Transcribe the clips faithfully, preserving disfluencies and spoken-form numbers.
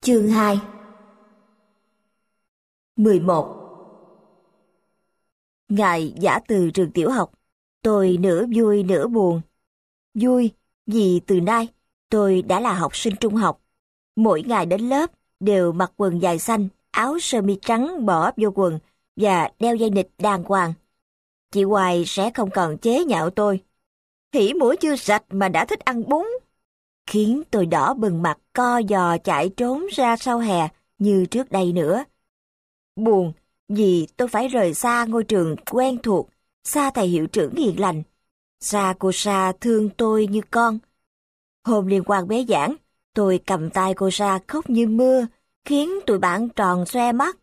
Chương hai. mười một. Ngày giã từ trường tiểu học, tôi nửa vui nửa buồn. Vui vì từ nay tôi đã là học sinh trung học. Mỗi ngày đến lớp đều mặc quần dài xanh, áo sơ mi trắng bỏ vô quần và đeo dây nịt đàng hoàng. Chị Hoài sẽ không còn chế nhạo tôi. Hỉ mũi chưa sạch mà đã thích ăn bún. Khiến tôi đỏ bừng mặt co giò chạy trốn ra sau hè như trước đây nữa. Buồn vì tôi phải rời xa ngôi trường quen thuộc, xa thầy hiệu trưởng hiền lành, xa cô Sa thương tôi như con. Hôm liên quan bế giảng, tôi cầm tay cô Sa khóc như mưa, khiến tụi bạn tròn xoe mắt.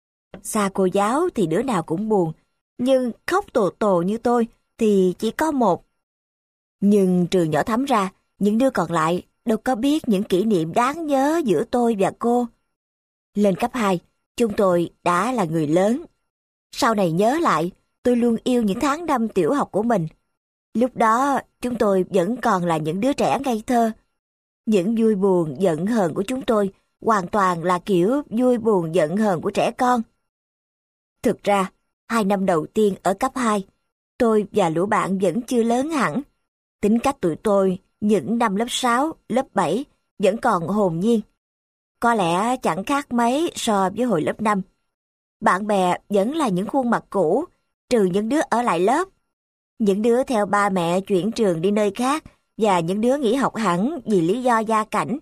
Xa cô giáo thì đứa nào cũng buồn, nhưng khóc tổ tổ như tôi thì chỉ có một. Nhưng trừ nhỏ Thắm ra, những đứa còn lại đâu có biết những kỷ niệm đáng nhớ giữa tôi và cô. Lên cấp hai, chúng tôi đã là người lớn. Sau này nhớ lại, tôi luôn yêu những tháng năm tiểu học của mình. Lúc đó, chúng tôi vẫn còn là những đứa trẻ ngây thơ. Những vui buồn, giận hờn của chúng tôi hoàn toàn là kiểu vui buồn, giận hờn của trẻ con. Thực ra, hai năm đầu tiên ở cấp hai, tôi và lũ bạn vẫn chưa lớn hẳn. Tính cách tụi tôi những năm lớp sáu, lớp bảy vẫn còn hồn nhiên. Có lẽ chẳng khác mấy so với hồi lớp năm. Bạn bè vẫn là những khuôn mặt cũ, trừ những đứa ở lại lớp. Những đứa theo ba mẹ chuyển trường đi nơi khác và những đứa nghỉ học hẳn vì lý do gia cảnh.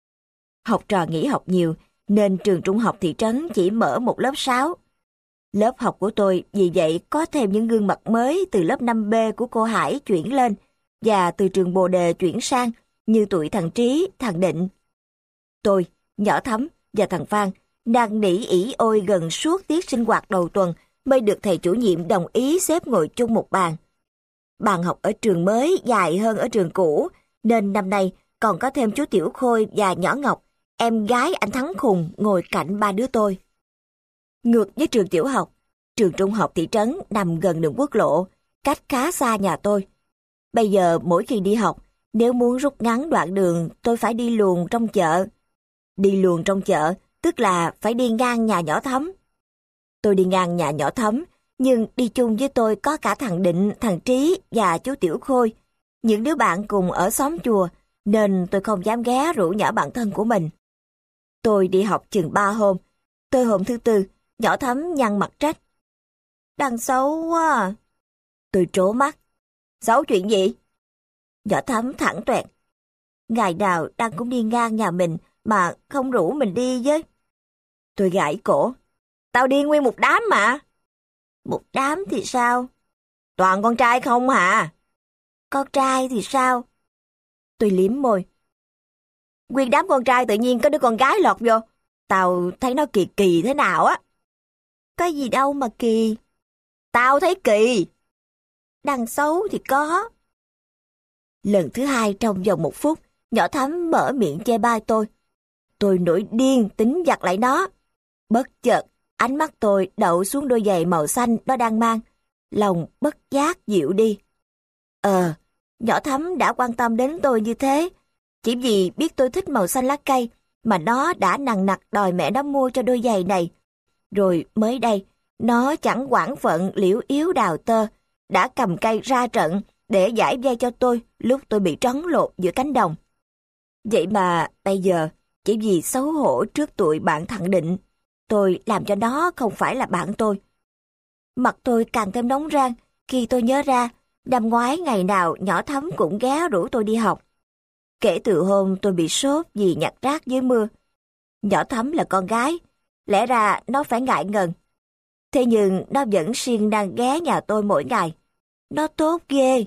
Học trò nghỉ học nhiều nên trường trung học thị trấn chỉ mở một lớp sáu. Lớp học của tôi vì vậy có thêm những gương mặt mới từ lớp năm B của cô Hải chuyển lên và từ trường Bồ Đề chuyển sang như tụi thằng Trí, thằng Định. Tôi, nhỏ Thắm và thằng Phan đang nỉ ỉ ôi gần suốt tiết sinh hoạt đầu tuần mới được thầy chủ nhiệm đồng ý xếp ngồi chung một bàn. Bàn học ở trường mới dài hơn ở trường cũ, nên năm nay còn có thêm chú Tiểu Khôi và nhỏ Ngọc, em gái anh Thắng Khùng ngồi cạnh ba đứa tôi. Ngược với trường tiểu học, trường trung học thị trấn nằm gần đường quốc lộ, cách khá xa nhà tôi. Bây giờ mỗi khi đi học, nếu muốn rút ngắn đoạn đường tôi phải đi luồn trong chợ. Đi luồn trong chợ tức là phải đi ngang nhà nhỏ Thắm. Tôi đi ngang nhà nhỏ Thắm, nhưng đi chung với tôi có cả thằng Định, thằng Trí và chú Tiểu Khôi, những đứa bạn cùng ở xóm chùa, nên tôi không dám ghé rủ nhỏ bạn thân của mình. Tôi đi học chừng ba hôm, tới hôm thứ tư, nhỏ Thắm nhăn mặt trách. Đang xấu quá à. Tôi trố mắt. Xấu chuyện gì? Nhỏ Thắm thẳng toẹt. Ngày nào đang cũng đi ngang nhà mình mà không rủ mình đi với. Tôi gãi cổ. Tao đi nguyên một đám mà. Một đám thì sao? Toàn con trai không hả? Con trai thì sao? Tôi liếm môi. Nguyên đám con trai tự nhiên có đứa con gái lọt vô. Tao thấy nó kỳ kỳ thế nào á. Có gì đâu mà kỳ. Tao thấy kỳ. Đằng xấu thì có. Lần thứ hai trong vòng một phút, nhỏ Thắm mở miệng chê bai tôi. Tôi nổi điên tính giặt lại nó. Bất chợt, ánh mắt tôi đậu xuống đôi giày màu xanh nó đang mang. Lòng bất giác dịu đi. Ờ, nhỏ Thắm đã quan tâm đến tôi như thế. Chỉ vì biết tôi thích màu xanh lá cây mà nó đã nằng nặc đòi mẹ nó mua cho đôi giày này. Rồi mới đây, nó chẳng quản phận liễu yếu đào tơ, đã cầm cây ra trận để giải vây cho tôi lúc tôi bị trấn lột giữa cánh đồng. Vậy mà bây giờ, chỉ vì xấu hổ trước tụi bạn thằng Định, tôi làm cho nó không phải là bạn tôi. Mặt tôi càng thêm nóng rang khi tôi nhớ ra năm ngoái ngày nào nhỏ Thắm cũng ghé rủ tôi đi học. Kể từ hôm tôi bị sốt vì nhặt rác dưới mưa. Nhỏ Thắm là con gái, lẽ ra nó phải ngại ngần. Thế nhưng nó vẫn siêng năng ghé nhà tôi mỗi ngày. Nó tốt ghê.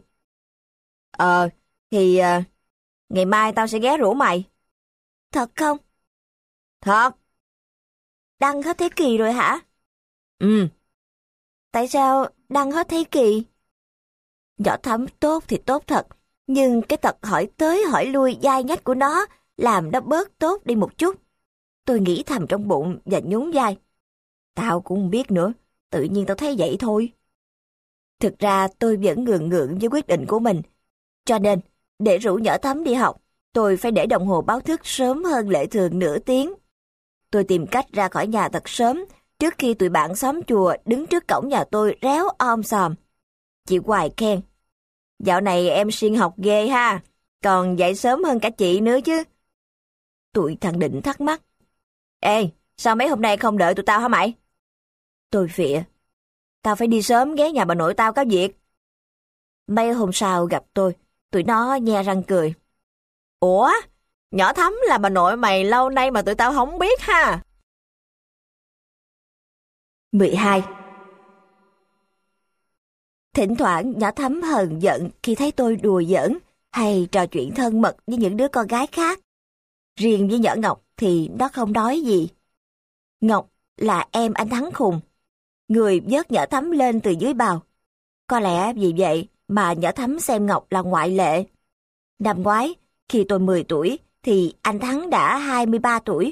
Ờ, thì uh, ngày mai tao sẽ ghé rủ mày. Thật không? Thật. Đăng hết thế kỷ rồi hả? Ừ. Tại sao đăng hết thế kỷ? Nhỏ Thắm tốt thì tốt thật, nhưng cái tật hỏi tới hỏi lui dai nhách của nó làm nó bớt tốt đi một chút. Tôi nghĩ thầm trong bụng và nhún vai. Tao cũng không biết nữa, tự nhiên tao thấy vậy thôi. Thực ra tôi vẫn ngượng ngượng với quyết định của mình. Cho nên, để rủ nhỏ Thắm đi học, tôi phải để đồng hồ báo thức sớm hơn lệ thường nửa tiếng. Tôi tìm cách ra khỏi nhà thật sớm, trước khi tụi bạn xóm chùa đứng trước cổng nhà tôi réo om sòm. Chị Hoài khen, dạo này em siêng học ghê ha, còn dậy sớm hơn cả chị nữa chứ. Tụi thằng Định thắc mắc, ê, sao mấy hôm nay không đợi tụi tao hả mày? Tôi phịa, tao phải đi sớm ghé nhà bà nội tao có việc. Mấy hôm sau gặp tôi, tụi nó nhe răng cười. Ủa, nhỏ Thắm là bà nội mày lâu nay mà tụi tao không biết ha. mười hai. Thỉnh thoảng nhỏ Thắm hờn giận khi thấy tôi đùa giỡn hay trò chuyện thân mật với những đứa con gái khác. Riêng với nhỏ Ngọc thì nó không nói gì. Ngọc là em anh Thắng khùng, người vớt nhỏ Thắm lên từ dưới bào. Có lẽ vì vậy mà nhỏ Thắm xem Ngọc là ngoại lệ. Năm ngoái, khi tôi mười tuổi, thì anh Thắng đã hai mươi ba tuổi.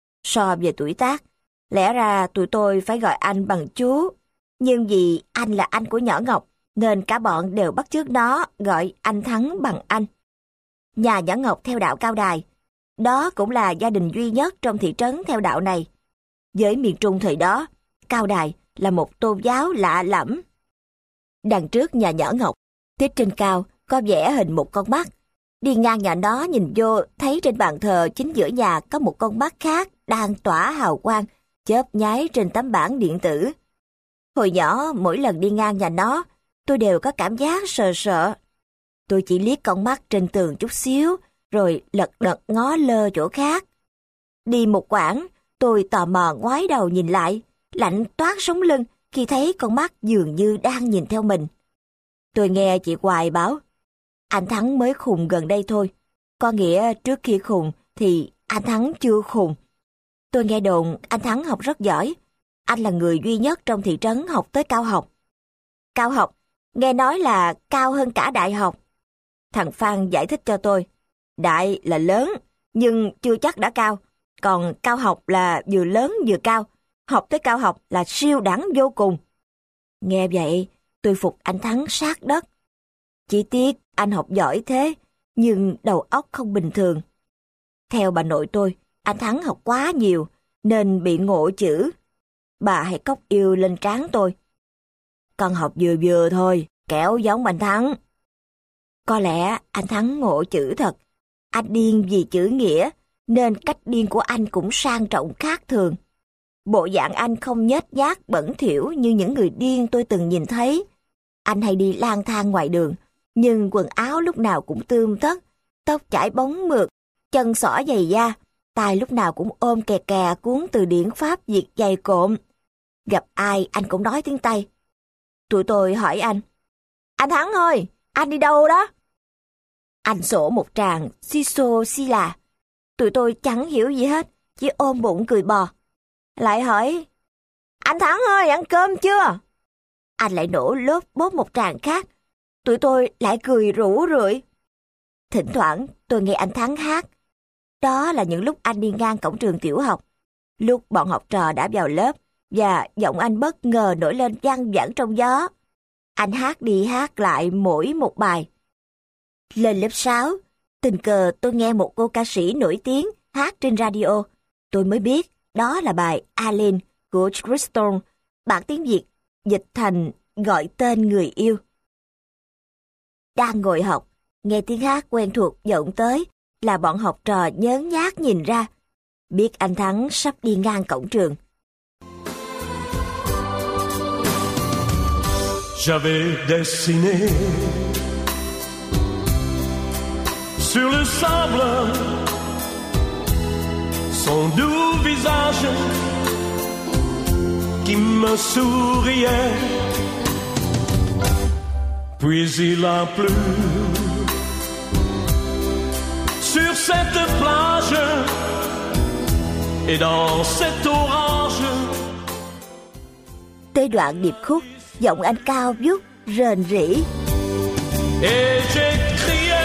So về tuổi tác, lẽ ra tụi tôi phải gọi anh bằng chú. Nhưng vì anh là anh của nhỏ Ngọc, nên cả bọn đều bắt chước nó gọi anh Thắng bằng anh. Nhà nhỏ Ngọc theo đạo Cao Đài. Đó cũng là gia đình duy nhất trong thị trấn theo đạo này. Với miền Trung thời đó, Cao Đài là một tôn giáo lạ lẫm. Đằng trước nhà nhỏ Ngọc, tiết trên cao có vẽ hình một con mắt. Đi ngang nhà nó nhìn vô, thấy trên bàn thờ chính giữa nhà có một con mắt khác đang tỏa hào quang, chớp nháy trên tấm bảng điện tử. Hồi nhỏ, mỗi lần đi ngang nhà nó, tôi đều có cảm giác sợ sợ. Tôi chỉ liếc con mắt trên tường chút xíu, rồi lật đật ngó lơ chỗ khác. Đi một quãng, tôi tò mò ngoái đầu nhìn lại, lạnh toát sống lưng khi thấy con mắt dường như đang nhìn theo mình. Tôi nghe chị Hoài bảo, anh Thắng mới khùng gần đây thôi. Có nghĩa trước khi khùng thì anh Thắng chưa khùng. Tôi nghe đồn anh Thắng học rất giỏi. Anh là người duy nhất trong thị trấn học tới cao học. Cao học, nghe nói là cao hơn cả đại học. Thằng Phan giải thích cho tôi. Đại là lớn, nhưng chưa chắc đã cao. Còn cao học là vừa lớn vừa cao. Học tới cao học là siêu đẳng vô cùng. Nghe vậy, tôi phục anh Thắng sát đất. Chỉ tiếc anh học giỏi thế, nhưng đầu óc không bình thường. Theo bà nội tôi, anh Thắng học quá nhiều, nên bị ngộ chữ. Bà hãy cốc yêu lên trán tôi. Con học vừa vừa thôi, kẻo giống anh Thắng. Có lẽ anh Thắng ngộ chữ thật. Anh điên vì chữ nghĩa, nên cách điên của anh cũng sang trọng khác thường. Bộ dạng anh không nhếch nhác bẩn thỉu như những người điên tôi từng nhìn thấy. Anh hay đi lang thang ngoài đường, nhưng quần áo lúc nào cũng tươm tất, tóc chải bóng mượt, chân xỏ giày da, tay lúc nào cũng ôm kè kè cuốn từ điển Pháp Việt dày cộm. Gặp ai anh cũng nói tiếng Tây. Tụi tôi hỏi anh, anh Thắng ơi, anh đi đâu đó? Anh sổ một tràng xi xô xi là. Tụi tôi chẳng hiểu gì hết, chỉ ôm bụng cười bò. Lại hỏi, anh Thắng ơi, ăn cơm chưa? Anh lại nổ lốp bốp một tràng khác. Tụi tôi lại cười rủ rượi. Thỉnh thoảng tôi nghe anh Thắng hát. Đó là những lúc anh đi ngang cổng trường tiểu học. Lúc bọn học trò đã vào lớp, và giọng anh bất ngờ nổi lên văng vẳng trong gió. Anh hát đi hát lại mỗi một bài. Lên lớp sáu, tình cờ tôi nghe một cô ca sĩ nổi tiếng hát trên radio. Tôi mới biết đó là bài Alien của Chris Stone, bản tiếng Việt dịch thành Gọi tên người yêu. Đang ngồi học, nghe tiếng hát quen thuộc vọng tới, là bọn học trò nhớn nhác nhìn ra, biết anh Thắng sắp đi ngang cổng trường. J'avais dessiné sur le sable son doux visage qui me souriait. Puis il a plu sur cette plage et dans cet orage. Tới đoạn điệp khúc, giọng anh cao vút rền rĩ. Et j'ai crié,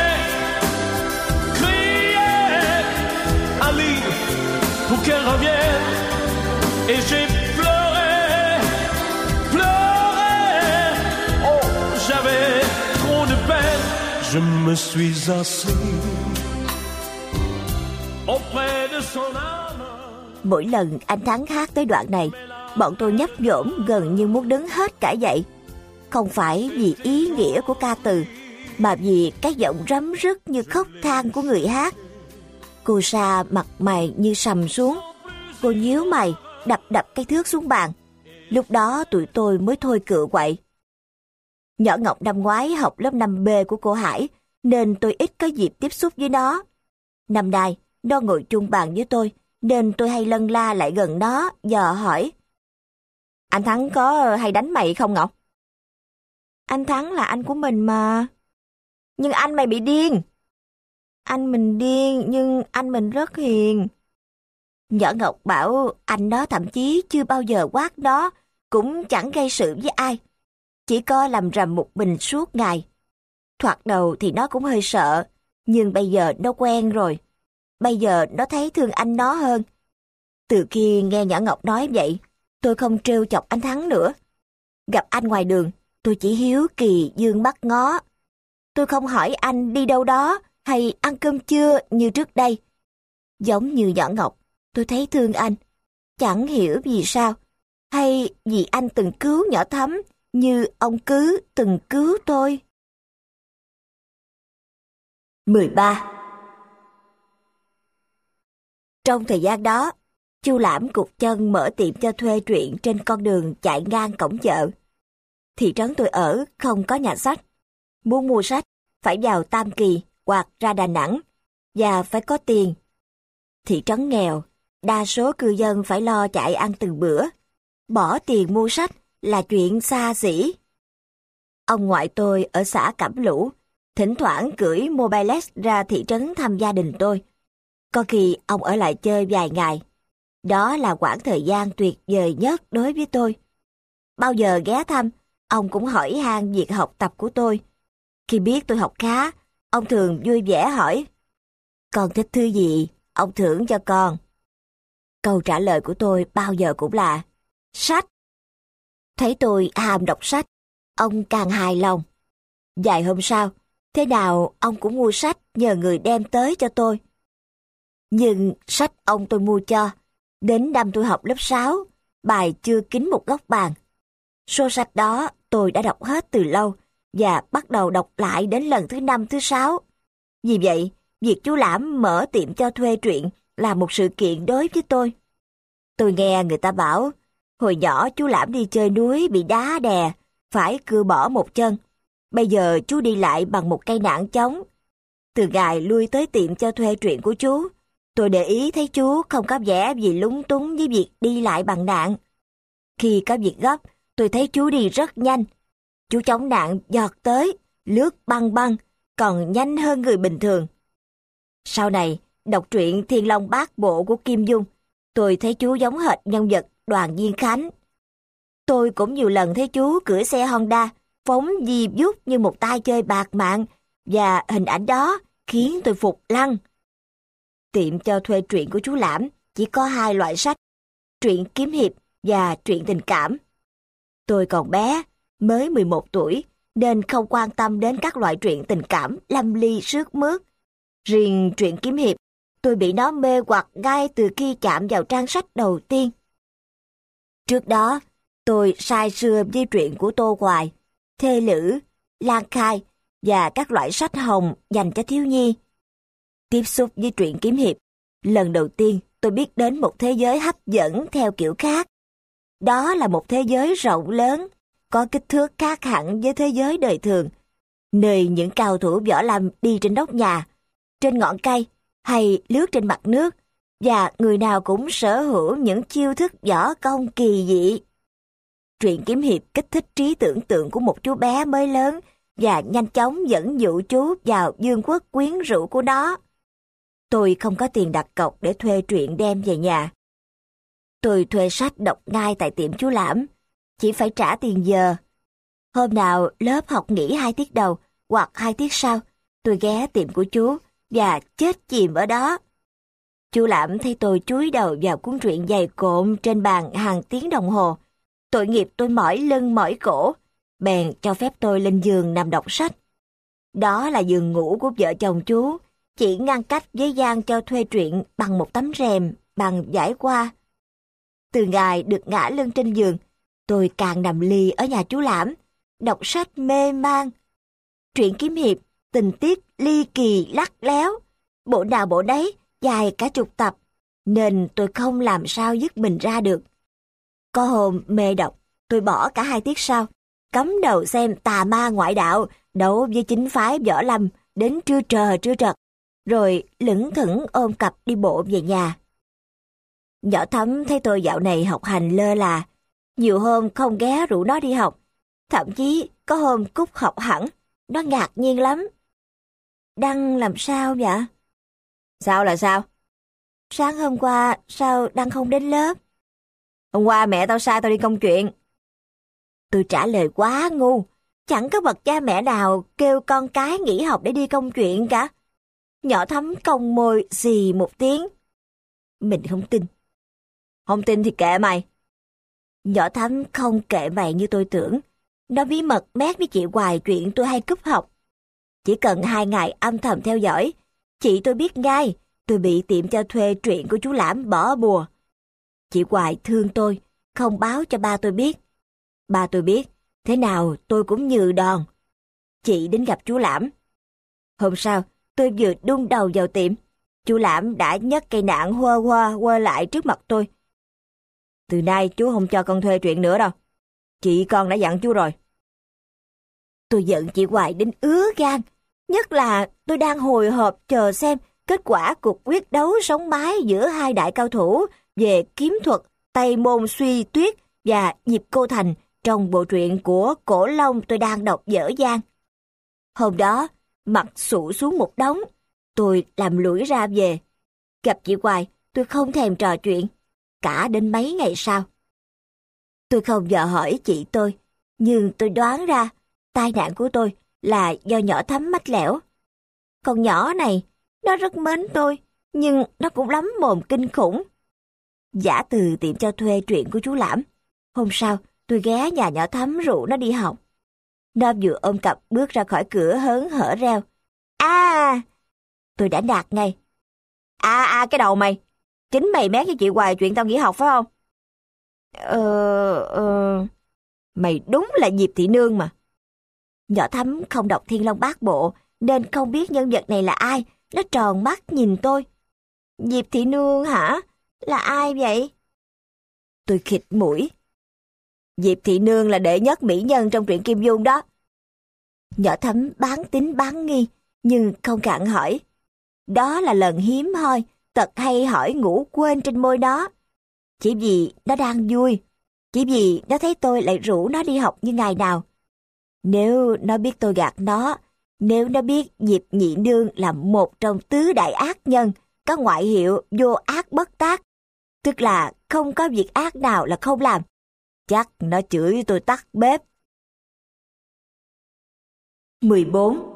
crié, Ali, pour qu'elle revienne. Et j'ai pleuré, pleuré. Oh, j'avais trop de peine. Je me suis assis auprès de son âme. Mỗi lần anh Thắng hát tới đoạn này, bọn tôi nhấp nhổm gần như muốn đứng hết cả dậy. Không phải vì ý nghĩa của ca từ, mà vì cái giọng rấm rứt như khóc than của người hát. Cô Sa mặt mày như sầm xuống. Cô nhíu mày, đập đập cái thước xuống bàn. Lúc đó tụi tôi mới thôi cựa quậy. Nhỏ Ngọc năm ngoái học lớp năm B của cô Hải, nên tôi ít có dịp tiếp xúc với nó. Năm nay, nó ngồi chung bàn với tôi, nên tôi hay lân la lại gần nó, dò hỏi. Anh Thắng có hay đánh mày không Ngọc? Anh Thắng là anh của mình mà. Nhưng anh mày bị điên. Anh mình điên, nhưng anh mình rất hiền. Nhỏ Ngọc bảo anh đó thậm chí chưa bao giờ quát nó, cũng chẳng gây sự với ai. Chỉ có làm rầm một mình suốt ngày. Thoạt đầu thì nó cũng hơi sợ, nhưng bây giờ nó quen rồi. Bây giờ nó thấy thương anh nó hơn. Từ khi nghe nhỏ Ngọc nói vậy, tôi không trêu chọc anh Thắng nữa. Gặp anh ngoài đường, tôi chỉ hiếu kỳ dương mắt ngó. Tôi không hỏi anh đi đâu đó hay ăn cơm chưa như trước đây. Giống như nhỏ Ngọc, tôi thấy thương anh. Chẳng hiểu vì sao, hay vì anh từng cứu nhỏ Thắm như ông cứ từng cứu tôi. mười ba. Trong thời gian đó, Chu Lãm cụt chân mở tiệm cho thuê truyện trên con đường chạy ngang cổng chợ. Thị trấn tôi ở không có nhà sách. Muốn mua sách, phải vào Tam Kỳ hoặc ra Đà Nẵng, và phải có tiền. Thị trấn nghèo, đa số cư dân phải lo chạy ăn từng bữa. Bỏ tiền mua sách là chuyện xa xỉ. Ông ngoại tôi ở xã Cẩm Lũ, thỉnh thoảng cưỡi Mobilex ra thị trấn thăm gia đình tôi. Có khi ông ở lại chơi vài ngày. Đó là quãng thời gian tuyệt vời nhất đối với tôi. Bao giờ ghé thăm, ông cũng hỏi han việc học tập của tôi. Khi biết tôi học khá, ông thường vui vẻ hỏi, con thích thư gì, ông thưởng cho con. Câu trả lời của tôi bao giờ cũng là, sách. Thấy tôi ham đọc sách, ông càng hài lòng. Vài hôm sau, thế nào ông cũng mua sách nhờ người đem tới cho tôi. Nhưng sách ông tôi mua cho, đến năm tôi học lớp sáu, bài chưa kín một góc bàn. Số sách đó tôi đã đọc hết từ lâu, và bắt đầu đọc lại đến lần thứ năm, thứ sáu. Vì vậy, việc chú Lãm mở tiệm cho thuê truyện là một sự kiện đối với tôi. Tôi nghe người ta bảo, hồi nhỏ chú Lãm đi chơi núi bị đá đè, phải cưa bỏ một chân. Bây giờ chú đi lại bằng một cây nạng chống. Từ ngày lui tới tiệm cho thuê truyện của chú, tôi để ý thấy chú không có vẻ gì lúng túng với việc đi lại bằng nạng. Khi có việc gấp, tôi thấy chú đi rất nhanh. Chú chống nạng giọt tới, lướt băng băng, còn nhanh hơn người bình thường. Sau này, đọc truyện Thiên Long Bát Bộ của Kim Dung, tôi thấy chú giống hệt nhân vật Đoàn Viên Khánh. Tôi cũng nhiều lần thấy chú cưỡi xe Honda, phóng di vút như một tay chơi bạc mạng, và hình ảnh đó khiến tôi phục lăng. Tiệm cho thuê truyện của chú Lãm chỉ có hai loại sách, truyện kiếm hiệp và truyện tình cảm. Tôi còn bé, mới mười một tuổi, nên không quan tâm đến các loại truyện tình cảm lâm ly sướt mướt. Riêng truyện kiếm hiệp, tôi bị nó mê hoặc ngay từ khi chạm vào trang sách đầu tiên. Trước đó, tôi say sưa với truyện của Tô Hoài, Thê Lữ, Lan Khai và các loại sách hồng dành cho thiếu nhi. Tiếp xúc với truyện kiếm hiệp, lần đầu tiên tôi biết đến một thế giới hấp dẫn theo kiểu khác. Đó là một thế giới rộng lớn, có kích thước khác hẳn với thế giới đời thường, nơi những cao thủ võ lâm đi trên nóc nhà, trên ngọn cây hay lướt trên mặt nước, và người nào cũng sở hữu những chiêu thức võ công kỳ dị. Truyện kiếm hiệp kích thích trí tưởng tượng của một chú bé mới lớn và nhanh chóng dẫn dụ chú vào vương quốc quyến rũ của nó. Tôi không có tiền đặt cọc để thuê truyện đem về nhà. Tôi thuê sách đọc ngay tại tiệm chú Lãm, chỉ phải trả tiền giờ. Hôm nào lớp học nghỉ hai tiết đầu hoặc hai tiết sau, tôi ghé tiệm của chú và chết chìm ở đó. Chú Lãm thấy tôi chúi đầu vào cuốn truyện dày cộm trên bàn hàng tiếng đồng hồ. Tội nghiệp tôi mỏi lưng mỏi cổ, bèn cho phép tôi lên giường nằm đọc sách. Đó là giường ngủ của vợ chồng chú, chỉ ngăn cách với gian cho thuê truyện bằng một tấm rèm bằng vải qua. Từ ngày được ngã lưng trên giường, tôi càng nằm lì ở nhà chú Lãm, đọc sách mê man. Truyện kiếm hiệp, tình tiết ly kỳ lắt léo, bộ nào bộ đấy dài cả chục tập, nên tôi không làm sao dứt mình ra được. Có hôm mê đọc, tôi bỏ cả hai tiết sau, cắm đầu xem Tà Ma Ngoại Đạo đấu với chính phái Võ Lâm đến trưa trờ trưa trật, rồi lững thững ôm cặp đi bộ về nhà. Nhỏ Thắm thấy tôi dạo này học hành lơ là, nhiều hôm không ghé rủ nó đi học, thậm chí có hôm cúp học hẳn, nó ngạc nhiên lắm. Đăng làm sao vậy? Sao là sao? Sáng hôm qua sao Đăng không đến lớp? Hôm qua mẹ tao sai tao đi công chuyện. Tôi trả lời quá ngu, chẳng có bậc cha mẹ nào kêu con cái nghỉ học để đi công chuyện cả. Nhỏ Thắm cong môi xì một tiếng. Mình không tin. Không tin thì kệ mày. Nhỏ Thắm không kệ mày như tôi tưởng. Nó bí mật mét với chị hoài chuyện tôi hay cúp học. Chỉ cần hai ngày âm thầm theo dõi, chị tôi biết ngay tôi bị tiệm cho thuê truyện của chú Lãm bỏ bùa. Chị hoài thương tôi, không báo cho ba tôi biết. Ba tôi biết, thế nào tôi cũng nhừ đòn. Chị đến gặp chú Lãm. Hôm sau, tôi vừa đung đầu vào tiệm, chú Lãm đã nhấc cây nạng hoa hoa quơ lại trước mặt tôi. Từ nay chú không cho con thuê truyện nữa đâu. Chị con đã dặn chú rồi. Tôi giận chị hoài đến ứa gan, nhất là tôi đang hồi hộp chờ xem kết quả cuộc quyết đấu sống mái giữa hai đại cao thủ về kiếm thuật Tây Môn Suy Tuyết và Diệp Cô Thành trong bộ truyện của Cổ Long tôi đang đọc dở dang. Hôm đó, mặt sụ xuống một đống, tôi làm lũi ra về. Gặp chị hoài, tôi không thèm trò chuyện, cả đến mấy ngày sau. Tôi không dò hỏi chị tôi, nhưng tôi đoán ra tai nạn của tôi là do Nhỏ Thắm mách lẻo. Con nhỏ này, nó rất mến tôi, nhưng nó cũng lắm mồm kinh khủng. Giả từ tiệm cho thuê truyện của chú Lãm, hôm sau tôi ghé nhà Nhỏ Thắm rủ nó đi học. Nó vừa ôm cặp bước ra khỏi cửa hớn hở reo. À! Tôi đã nạt ngay. À à cái đầu mày, chính mày mét với chị hoài chuyện tao nghỉ học phải không? Ờ... ờ... Mày đúng là Diệp Thị Nương mà. Nhỏ Thắm không đọc Thiên Long Bát Bộ nên không biết nhân vật này là ai. Nó tròn mắt nhìn tôi. Diệp Thị Nương hả? Là ai vậy? Tôi khịt mũi. Diệp Thị Nương là đệ nhất mỹ nhân trong truyện Kim Dung đó. Nhỏ Thắm bán tín bán nghi nhưng không cạn hỏi. Đó là lần hiếm hoi tật hay hỏi ngủ quên trên môi nó. Chỉ vì nó đang vui, chỉ vì nó thấy tôi lại rủ nó đi học như ngày nào. Nếu nó biết tôi gạt nó, nếu nó biết Diệp Nhị Nương là một trong tứ đại ác nhân, có ngoại hiệu vô ác bất tác, tức là không có việc ác nào là không làm, chắc nó chửi tôi tắt bếp. mười bốn.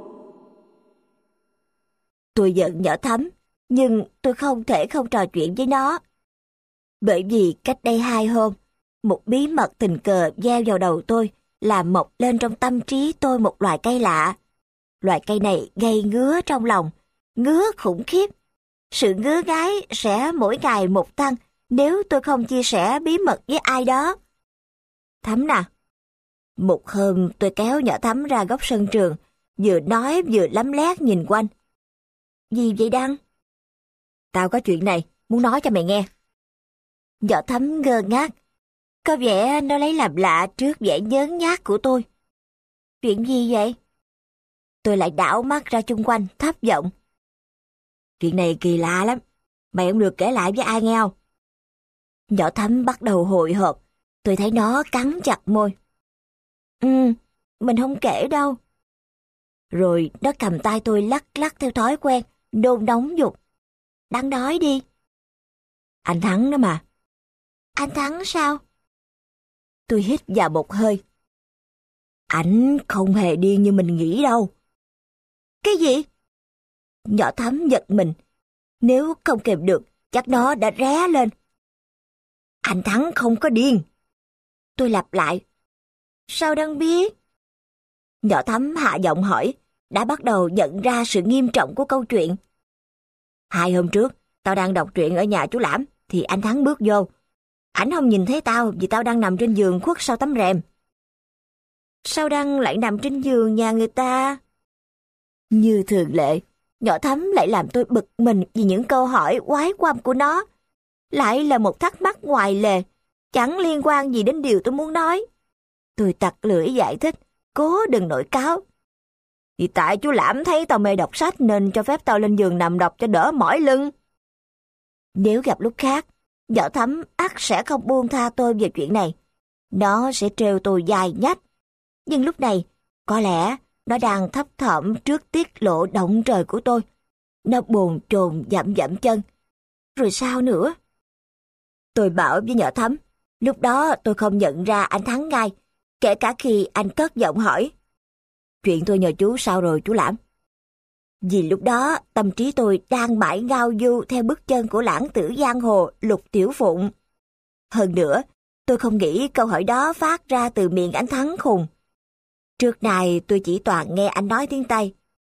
Tôi giận Nhỏ Thắm, nhưng tôi không thể không trò chuyện với nó. Bởi vì cách đây hai hôm, một bí mật tình cờ gieo vào đầu tôi, làm mọc lên trong tâm trí tôi một loài cây lạ. Loài cây này gây ngứa trong lòng, ngứa khủng khiếp. Sự ngứa ngáy sẽ mỗi ngày một tăng nếu tôi không chia sẻ bí mật với ai đó. Thắm nè. Một hôm tôi kéo Nhỏ Thắm ra góc sân trường, vừa nói vừa lấm lét nhìn quanh. Gì vậy Đăng? Tao có chuyện này, muốn nói cho mày nghe. Nhỏ Thắm ngơ ngác. Có vẻ nó lấy làm lạ trước vẻ nhớn nhác của tôi. Chuyện gì vậy? Tôi lại đảo mắt ra chung quanh, thấp giọng. Chuyện này kỳ lạ lắm. Mày không được kể lại với ai nghe không? Nhỏ Thắm bắt đầu hồi hộp. Tôi thấy nó cắn chặt môi. Ừ, mình không kể đâu. Rồi nó cầm tay tôi lắc lắc theo thói quen, nôn nóng giục. Đăng nói đi. Anh Thắng đó mà. Anh Thắng sao? Tôi hít vào một hơi. Ảnh không hề điên như mình nghĩ đâu. Cái gì? Nhỏ Thắm giật mình. Nếu không kèm được, chắc nó đã ré lên. Anh Thắng không có điên. Tôi lặp lại. Sao Đăng biết? Nhỏ Thắm hạ giọng hỏi, đã bắt đầu nhận ra sự nghiêm trọng của câu chuyện. Hai hôm trước, tao đang đọc truyện ở nhà chú Lãm, thì anh Thắng bước vô. Ảnh không nhìn thấy tao vì tao đang nằm trên giường khuất sau tấm rèm. Sao Đăng lại nằm trên giường nhà người ta? Như thường lệ, nhỏ Thắm lại làm tôi bực mình vì những câu hỏi oái oăm của nó. Lại là một thắc mắc ngoài lề, chẳng liên quan gì đến điều tôi muốn nói. Tôi tặc lưỡi giải thích, cố đừng nổi cáu. Vì tại chú Lãm thấy tao mê đọc sách nên cho phép tao lên giường nằm đọc cho đỡ mỏi lưng. Nếu gặp lúc khác, nhỏ Thắm ắt sẽ không buông tha tôi về chuyện này. Nó sẽ trêu tôi dài nhách. Nhưng lúc này, có lẽ nó đang thấp thỏm trước tiết lộ động trời của tôi. Nó bồn chồn dậm dậm chân. Rồi sao nữa? Tôi bảo với nhỏ Thắm, lúc đó tôi không nhận ra anh Thắng ngay, kể cả khi anh cất giọng hỏi. Chuyện tôi nhờ chú sao rồi chú Lãm? Vì lúc đó tâm trí tôi đang mãi ngao du theo bước chân của lãng tử giang hồ Lục Tiểu Phụng. Hơn nữa, tôi không nghĩ câu hỏi đó phát ra từ miệng anh Thắng khùng. Trước này tôi chỉ toàn nghe anh nói tiếng Tây.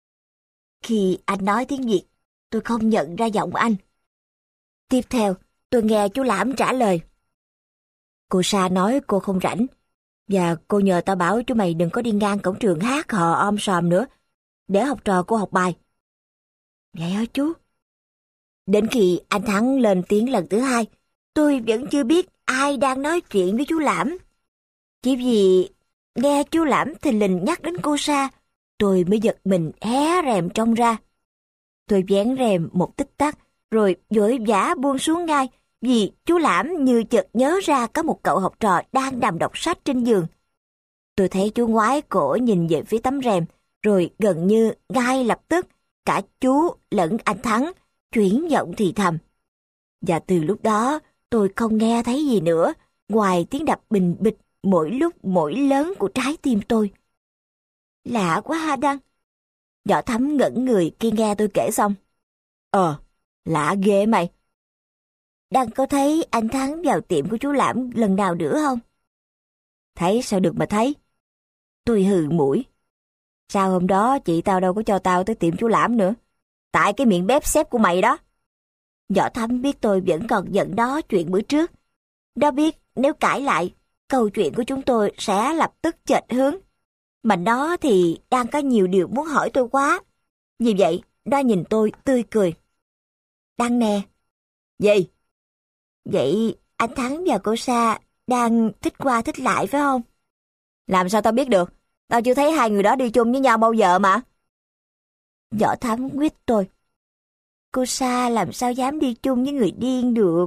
Khi anh nói tiếng Việt, tôi không nhận ra giọng anh. Tiếp theo, tôi nghe chú Lãm trả lời. Cô Sa nói cô không rảnh, và cô nhờ tao bảo chú mày đừng có đi ngang cổng trường hát hò om sòm nữa, để học trò cô học bài. Vậy hả chú? Đến khi anh Thắng lên tiếng lần thứ hai, tôi vẫn chưa biết ai đang nói chuyện với chú Lãm. Chỉ vì nghe chú Lãm thình lình nhắc đến cô Sa, tôi mới giật mình hé rèm trông ra. Tôi vén rèm một tích tắc, rồi vội vã buông xuống ngay, vì chú Lãm như chợt nhớ ra có một cậu học trò đang nằm đọc sách trên giường. Tôi thấy chú ngoái cổ nhìn về phía tấm rèm, rồi gần như ngay lập tức, cả chú lẫn anh Thắng chuyển giọng thì thầm. Và từ lúc đó, tôi không nghe thấy gì nữa, ngoài tiếng đập bình bịch mỗi lúc mỗi lớn của trái tim tôi. Lạ quá ha Đăng. Nhỏ Thắm ngẩn người khi nghe tôi kể xong. Ờ, lạ ghê mày. Đăng có thấy anh Thắng vào tiệm của chú Lãm lần nào nữa không? Thấy sao được mà thấy. Tôi hừ mũi. Sao hôm đó chị tao đâu có cho tao tới tiệm chú Lãm nữa. Tại cái miệng bếp xếp của mày đó. Nhỏ Thắm biết tôi vẫn còn giận đó chuyện bữa trước. Nó biết nếu cãi lại, câu chuyện của chúng tôi sẽ lập tức chệch hướng. Mà nó thì đang có nhiều điều muốn hỏi tôi quá. Vì vậy, nó nhìn tôi tươi cười. Đăng nè. Gì? Vậy anh Thắng và cô Sa đang thích qua thích lại phải không? Làm sao tao biết được? Tao chưa thấy hai người đó đi chung với nhau bao giờ mà. Võ Thắm nguyết tôi. Cô Sa làm sao dám đi chung với người điên được?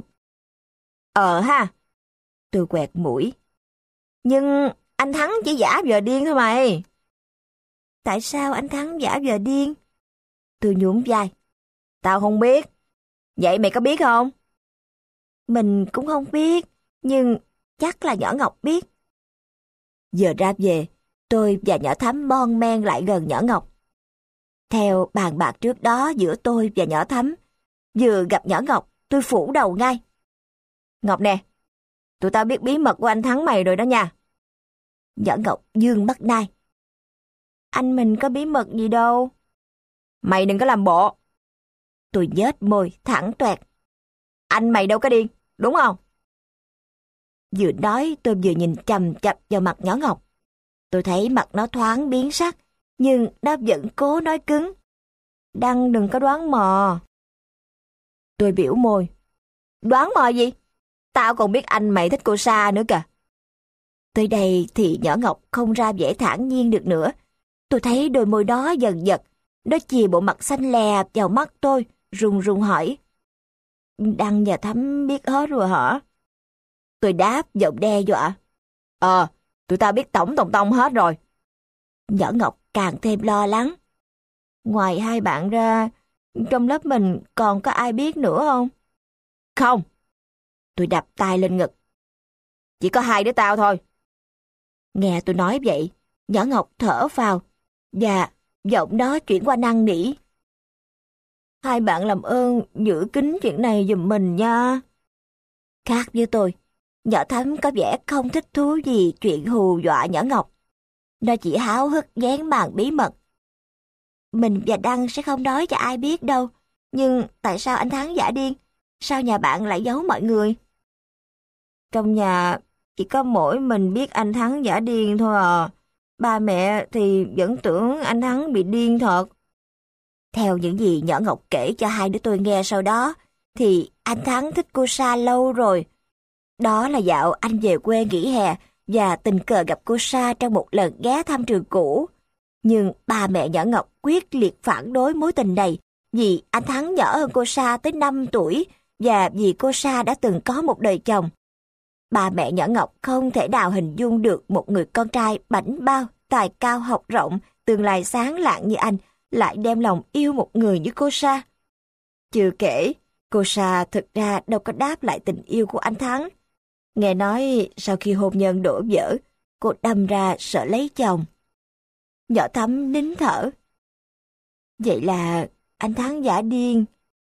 Ờ ha. Tôi quẹt mũi. Nhưng anh Thắng chỉ giả vờ điên thôi mày. Tại sao anh Thắng giả vờ điên? Tôi nhún vai. Tao không biết. Vậy mày có biết không? Mình cũng không biết, nhưng chắc là nhỏ Ngọc biết. Giờ ra về, tôi và nhỏ Thắm mon men lại gần nhỏ Ngọc. Theo bàn bạc trước đó giữa tôi và nhỏ Thắm, vừa gặp nhỏ Ngọc, tôi phủ đầu ngay. Ngọc nè, tụi tao biết bí mật của anh Thắng mày rồi đó nha. Nhỏ Ngọc dương mắt nai. Anh mình có bí mật gì đâu. Mày đừng có làm bộ. Tôi nhếch môi, thẳng toẹt. Anh mày đâu có điên, đúng không? Vừa nói tôi vừa nhìn chằm chằm vào mặt nhỏ Ngọc. Tôi thấy mặt nó thoáng biến sắc, nhưng nó vẫn cố nói cứng. Đăng đừng có đoán mò. Tôi biểu môi. Đoán mò gì? Tao còn biết anh mày thích cô Sa nữa kìa. Tới đây thì nhỏ Ngọc không ra vẻ thản nhiên được nữa. Tôi thấy đôi môi đó dần giật. Nó chìa bộ mặt xanh lè vào mắt tôi, run run hỏi. Đăng và Thắm biết hết rồi hả? Tôi đáp giọng đe dọa. Ờ, tụi tao biết tổng tổng tông hết rồi. Nhỏ Ngọc càng thêm lo lắng. Ngoài hai bạn ra, trong lớp mình còn có ai biết nữa không? Không. Tôi đập tay lên ngực. Chỉ có hai đứa tao thôi. Nghe tôi nói vậy, nhỏ Ngọc thở phào, và giọng đó chuyển qua năn nỉ. Hai bạn làm ơn giữ kín chuyện này giùm mình nha. Khác với tôi, nhỏ Thắm có vẻ không thích thú gì chuyện hù dọa nhỏ Ngọc. Nó chỉ háo hức dán màn bí mật. Mình và Đăng sẽ không nói cho ai biết đâu, nhưng tại sao anh Thắng giả điên? sao nhà bạn lại giấu mọi người? Trong nhà chỉ có mỗi mình biết anh Thắng giả điên thôi à. Ba mẹ thì vẫn tưởng anh Thắng bị điên thật. Theo những gì nhỏ Ngọc kể cho hai đứa tôi nghe sau đó, thì anh Thắng thích cô Sa lâu rồi. Đó là dạo anh về quê nghỉ hè và tình cờ gặp cô Sa trong một lần ghé thăm trường cũ. Nhưng ba mẹ nhỏ Ngọc quyết liệt phản đối mối tình này vì anh Thắng nhỏ hơn cô Sa tới năm tuổi và vì cô Sa đã từng có một đời chồng. Ba mẹ nhỏ Ngọc không thể nào hình dung được một người con trai bảnh bao, tài cao học rộng, tương lai sáng lạng như anh lại đem lòng yêu một người như cô Sa. Chưa kể, cô Sa thực ra đâu có đáp lại tình yêu của anh Thắng. Nghe nói sau khi hôn nhân đổ vỡ, cô đâm ra sợ lấy chồng. Nhỏ Thắm nín thở. Vậy là anh Thắng giả điên.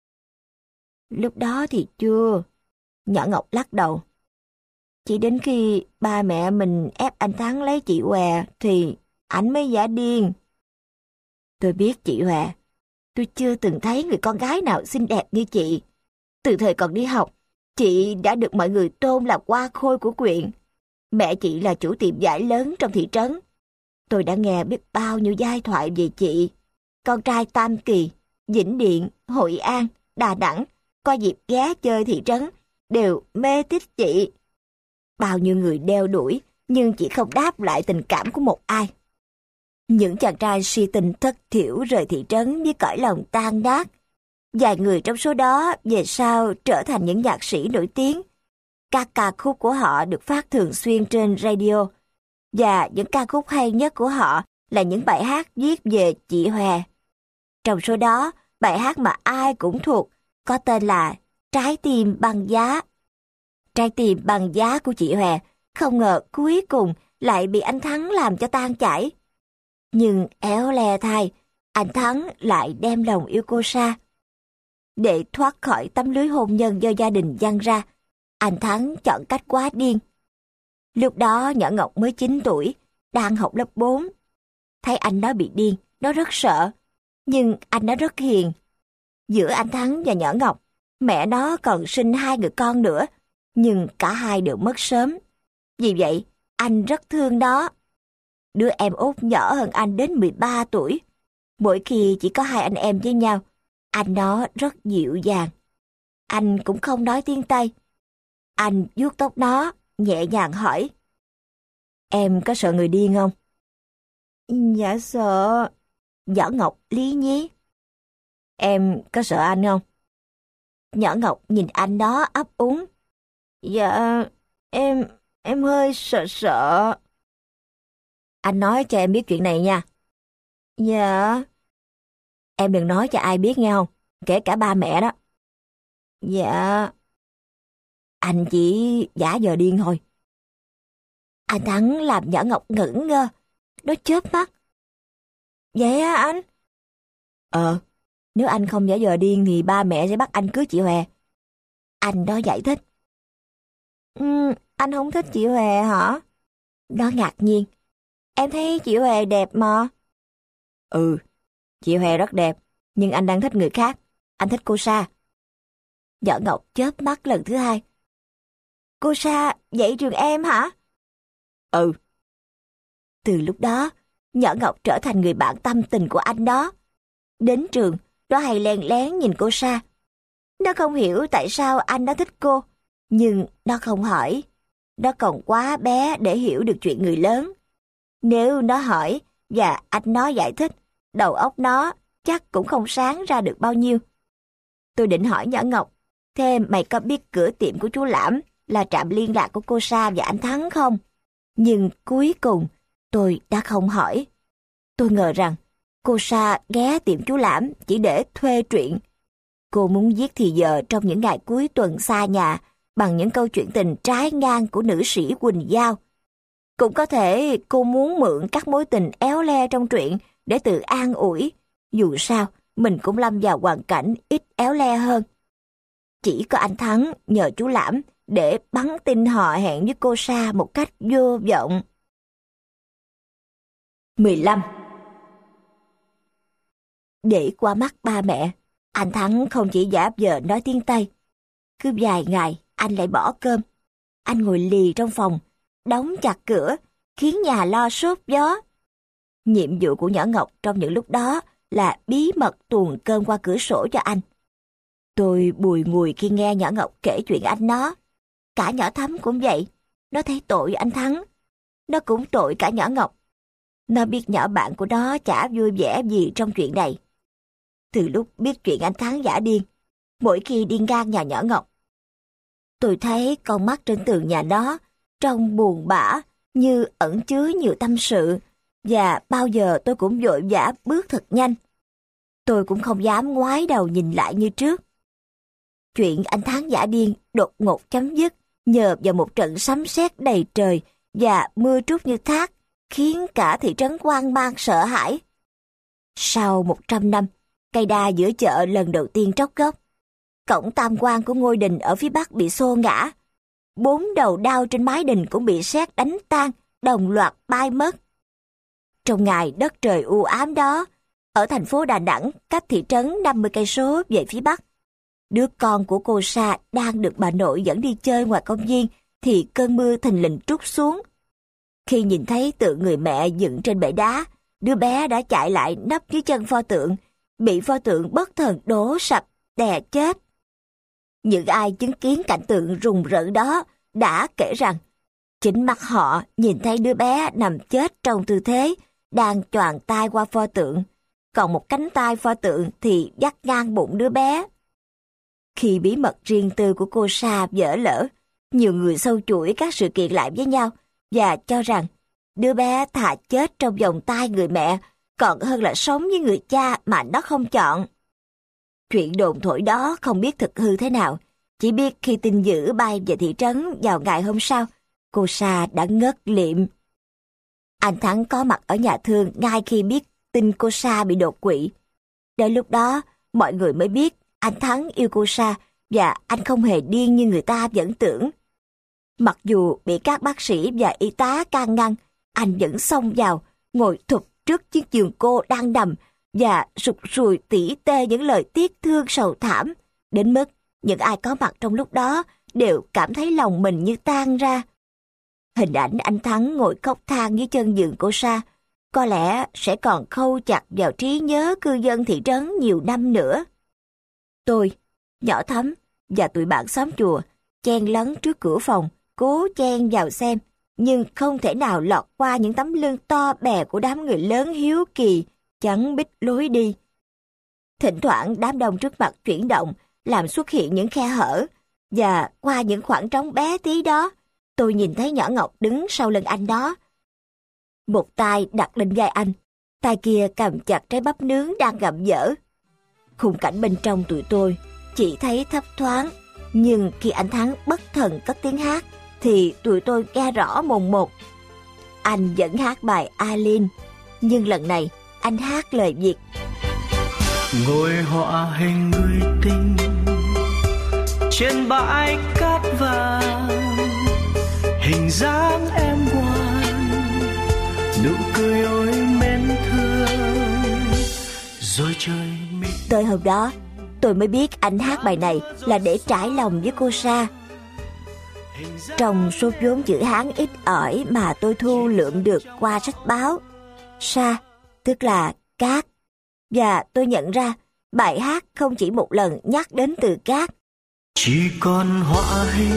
Lúc đó thì chưa. Nhỏ Ngọc lắc đầu. Chỉ đến khi ba mẹ mình ép anh Thắng lấy chị Hòe thì anh mới giả điên. Tôi biết chị Hòe. Tôi chưa từng thấy người con gái nào xinh đẹp như chị. Từ thời còn đi học, chị đã được mọi người tôn là hoa khôi của huyện. Mẹ chị là chủ tiệm vải lớn trong thị trấn. Tôi đã nghe biết bao nhiêu giai thoại về chị. Con trai Tam Kỳ, Vĩnh Điện, Hội An, Đà Nẵng, có dịp ghé chơi thị trấn, đều mê thích chị. Bao nhiêu người đeo đuổi, nhưng chị không đáp lại tình cảm của một ai. Những chàng trai si tình thất thiểu rời thị trấn với cõi lòng tan nát. Vài người trong số đó về sau trở thành những nhạc sĩ nổi tiếng. Các ca khúc của họ được phát thường xuyên trên radio. Và những ca khúc hay nhất của họ là những bài hát viết về chị Hòe. Trong số đó, bài hát mà ai cũng thuộc có tên là Trái tim băng giá. Trái tim băng giá của chị Hòe không ngờ cuối cùng lại bị anh Thắng làm cho tan chảy. Nhưng éo le thay, anh Thắng lại đem lòng yêu cô Sa. Để thoát khỏi tấm lưới hôn nhân do gia đình giăng ra, anh Thắng chọn cách quá điên. Lúc đó nhỏ Ngọc mới chín tuổi, đang học lớp bốn. Thấy anh nó bị điên, nó rất sợ. Nhưng anh nó rất hiền. Giữa anh Thắng và nhỏ Ngọc, mẹ nó còn sinh hai người con nữa, nhưng cả hai đều mất sớm. Vì vậy, anh rất thương nó. Đứa em út nhỏ hơn anh đến mười ba tuổi. Mỗi khi chỉ có hai anh em với nhau, anh nó rất dịu dàng. Anh cũng không nói tiếng Tây. Anh vuốt tóc nó, nhẹ nhàng hỏi. Em có sợ người điên không? Dạ sợ. Nhỏ Ngọc lý nhí. Em có sợ anh không? Nhỏ Ngọc nhìn anh đó ấp úng. Dạ, em, em hơi sợ sợ. Anh nói cho em biết chuyện này nha. Dạ. Em đừng nói cho ai biết nghe không? Kể cả ba mẹ đó. Dạ. Anh chỉ giả vờ điên thôi. Anh Thắng làm nhỏ Ngọc ngẩn ngơ. Nó chớp mắt. Vậy á anh? Ờ, nếu anh không giả vờ điên thì ba mẹ sẽ bắt anh cưới chị Hòe. Anh đó giải thích. Ừ, anh không thích chị Hòe hả? Nó ngạc nhiên. Em thấy chị Hòe đẹp mà. Ừ, chị Hòe rất đẹp, nhưng anh đang thích người khác. Anh thích cô Sa. Nhỏ Ngọc chớp mắt lần thứ hai. Cô Sa dạy trường em hả? Ừ. Từ lúc đó, nhỏ Ngọc trở thành người bạn tâm tình của anh đó. Đến trường, nó hay len lén nhìn cô Sa. Nó không hiểu tại sao anh đã thích cô, nhưng nó không hỏi. Nó còn quá bé để hiểu được chuyện người lớn. Nếu nó hỏi và anh nó giải thích, đầu óc nó chắc cũng không sáng ra được bao nhiêu. Tôi định hỏi nhỏ Ngọc, thế mày có biết cửa tiệm của chú Lãm là trạm liên lạc của cô Sa và anh Thắng không? Nhưng cuối cùng tôi đã không hỏi. Tôi ngờ rằng cô Sa ghé tiệm chú Lãm chỉ để thuê truyện. Cô muốn giết thì giờ trong những ngày cuối tuần xa nhà bằng những câu chuyện tình trái ngang của nữ sĩ Quỳnh Giao. Cũng có thể cô muốn mượn các mối tình éo le trong truyện để tự an ủi. Dù sao, mình cũng lâm vào hoàn cảnh ít éo le hơn. Chỉ có anh Thắng nhờ chú Lãm để bắn tin họ hẹn với cô Sa một cách vô vọng. mười lăm. Để qua mắt ba mẹ, anh Thắng không chỉ giả vờ nói tiếng Tây. Cứ vài ngày, anh lại bỏ cơm. Anh ngồi lì trong phòng, đóng chặt cửa, khiến nhà lo sốt gió. Nhiệm vụ của nhỏ Ngọc trong những lúc đó là bí mật tuồn cơm qua cửa sổ cho anh. Tôi bùi ngùi khi nghe nhỏ Ngọc kể chuyện anh nó. Cả nhỏ Thắm cũng vậy. Nó thấy tội anh Thắng. Nó cũng tội cả nhỏ Ngọc. Nó biết nhỏ bạn của nó chả vui vẻ gì trong chuyện này. Từ lúc biết chuyện anh Thắng giả điên, mỗi khi đi ngang nhà nhỏ Ngọc, tôi thấy con mắt trên tường nhà nó trông buồn bã, như ẩn chứa nhiều tâm sự, và bao giờ tôi cũng vội vã bước thật nhanh. Tôi cũng không dám ngoái đầu nhìn lại như trước. Chuyện anh Thắng giả điên đột ngột chấm dứt nhờ vào một trận sấm sét đầy trời và mưa trút như thác, khiến cả thị trấn hoang mang sợ hãi. Sau một trăm năm, cây đa giữa chợ lần đầu tiên tróc gốc. Cổng tam quan của ngôi đình ở phía bắc bị xô ngã. Bốn đầu đao trên mái đình cũng bị sét đánh tan, đồng loạt bay mất. Trong ngày đất trời u ám đó, ở thành phố Đà Nẵng, cách thị trấn năm mươi cây số về phía bắc, đứa con của cô Sa đang được bà nội dẫn đi chơi ngoài công viên thì cơn mưa thình lình trút xuống. Khi nhìn thấy tượng người mẹ dựng trên bệ đá, đứa bé đã chạy lại nấp dưới chân pho tượng, bị pho tượng bất thần đổ sập, đè chết. Những ai chứng kiến cảnh tượng rùng rợn đó đã kể rằng chính mắt họ nhìn thấy đứa bé nằm chết trong tư thế đang choàng tay qua pho tượng, còn một cánh tay pho tượng thì dắt ngang bụng đứa bé. Khi bí mật riêng tư của cô Sa vỡ lỡ, nhiều người xâu chuỗi các sự kiện lại với nhau và cho rằng đứa bé thà chết trong vòng tay người mẹ còn hơn là sống với người cha mà nó không chọn. Chuyện đồn thổi đó không biết thực hư thế nào, chỉ biết khi tin dữ bay về thị trấn vào ngày hôm sau, cô Sa đã ngất lịm. Anh Thắng có mặt ở nhà thương ngay khi biết tin cô Sa bị đột quỵ. Đến lúc đó, mọi người mới biết anh Thắng yêu cô Sa và anh không hề điên như người ta vẫn tưởng. Mặc dù bị các bác sĩ và y tá can ngăn, anh vẫn xông vào, ngồi thụp trước chiếc giường cô đang nằm và sụt sùi tỉ tê những lời tiếc thương sầu thảm, đến mức những ai có mặt trong lúc đó đều cảm thấy lòng mình như tan ra. Hình ảnh anh Thắng ngồi khóc than dưới chân giường cô Sa có lẽ sẽ còn khâu chặt vào trí nhớ cư dân thị trấn nhiều năm nữa. Tôi, nhỏ Thắm và tụi bạn xóm chùa chen lấn trước cửa phòng, cố chen vào xem, nhưng không thể nào lọt qua những tấm lưng to bè của đám người lớn hiếu kỳ chắn bích lối đi. Thỉnh thoảng đám đông trước mặt chuyển động, làm xuất hiện những khe hở, và qua những khoảng trống bé tí đó, tôi nhìn thấy nhỏ Ngọc đứng sau lưng anh đó. Một tay đặt lên vai anh, tay kia cầm chặt trái bắp nướng đang gặm dở. Khung cảnh bên trong tụi tôi chỉ thấy thấp thoáng, nhưng khi anh Thắng bất thần cất tiếng hát, thì tụi tôi nghe rõ mồn một. Anh vẫn hát bài Alin, nhưng lần này anh hát lời Việt. Ngồi họa hình người tình trên bãi cát vàng, hình dáng em ngoan, nụ cười ôi mến thương, rồi trời mịt. Tới hôm đó, tôi mới biết anh hát bài này là để trải lòng với cô Sa. Trong số vốn chữ Hán ít ỏi mà tôi thu lượm được qua sách báo, Sa tức là cát, và tôi nhận ra bài hát không chỉ một lần nhắc đến từ cát. Chỉ còn họa hình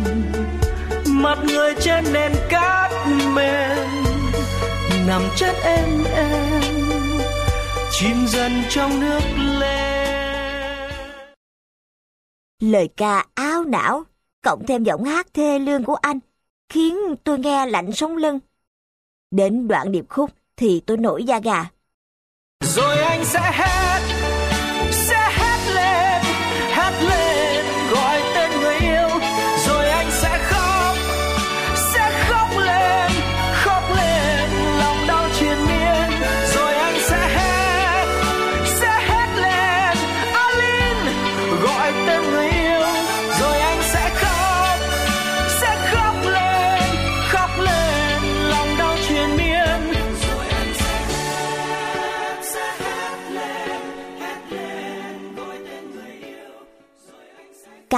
mặt người trên nền cát mềm, nằm chết êm êm, chìm dần trong nước lên. Lời ca áo não cộng thêm giọng hát thê lương của anh khiến tôi nghe lạnh sống lưng. Đến đoạn điệp khúc thì tôi nổi da gà. Rồi anh sẽ hét, sẽ hét lên, hét lên gọi tên người yêu. Rồi anh sẽ khóc, sẽ khóc lên, khóc lên lòng đau triền miên. Rồi anh sẽ hét, sẽ hét lên Alin gọi tên người yêu. Rồi anh sẽ khóc, sẽ khóc lên, khóc lên lòng đau triền miên. Rồi anh sẽ hét, sẽ hét lên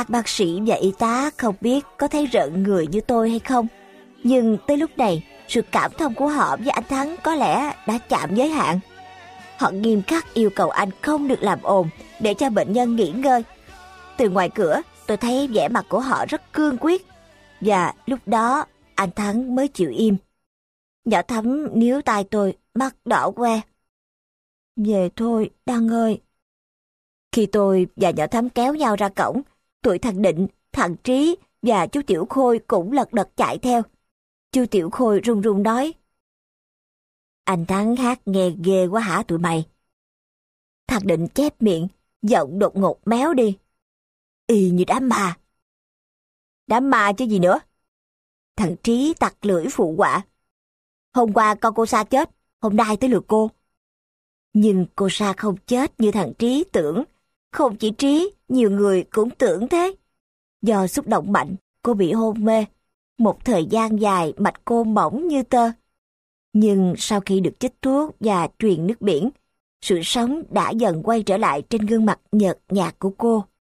Các bác sĩ và y tá không biết có thấy rợn người như tôi hay không, nhưng tới lúc này, sự cảm thông của họ với anh Thắng có lẽ đã chạm giới hạn. Họ nghiêm khắc yêu cầu anh không được làm ồn để cho bệnh nhân nghỉ ngơi. Từ ngoài cửa, tôi thấy vẻ mặt của họ rất cương quyết, và lúc đó anh Thắng mới chịu im. Nhỏ Thắm níu tay tôi, mắt đỏ que. Về thôi, Đăng ơi. Khi tôi và nhỏ Thắm kéo nhau ra cổng, tụi thằng Định, thằng Trí và chú Tiểu Khôi cũng lật đật chạy theo. Chú Tiểu Khôi run run nói: Anh Thắng hát nghe ghê quá hả tụi mày? Thằng Định chép miệng, giọng đột ngột méo đi. Y như đám ma. Đám ma chứ gì nữa? Thằng Trí tặc lưỡi phụ họa. Hôm qua con cô Sa chết, hôm nay tới lượt cô. Nhưng cô Sa không chết như thằng Trí tưởng. Không chỉ Trí, nhiều người cũng tưởng thế. Do xúc động mạnh, cô bị hôn mê. Một thời gian dài mạch cô mỏng như tơ. Nhưng sau khi được chích thuốc và truyền nước biển, sự sống đã dần quay trở lại trên gương mặt nhợt nhạt của cô.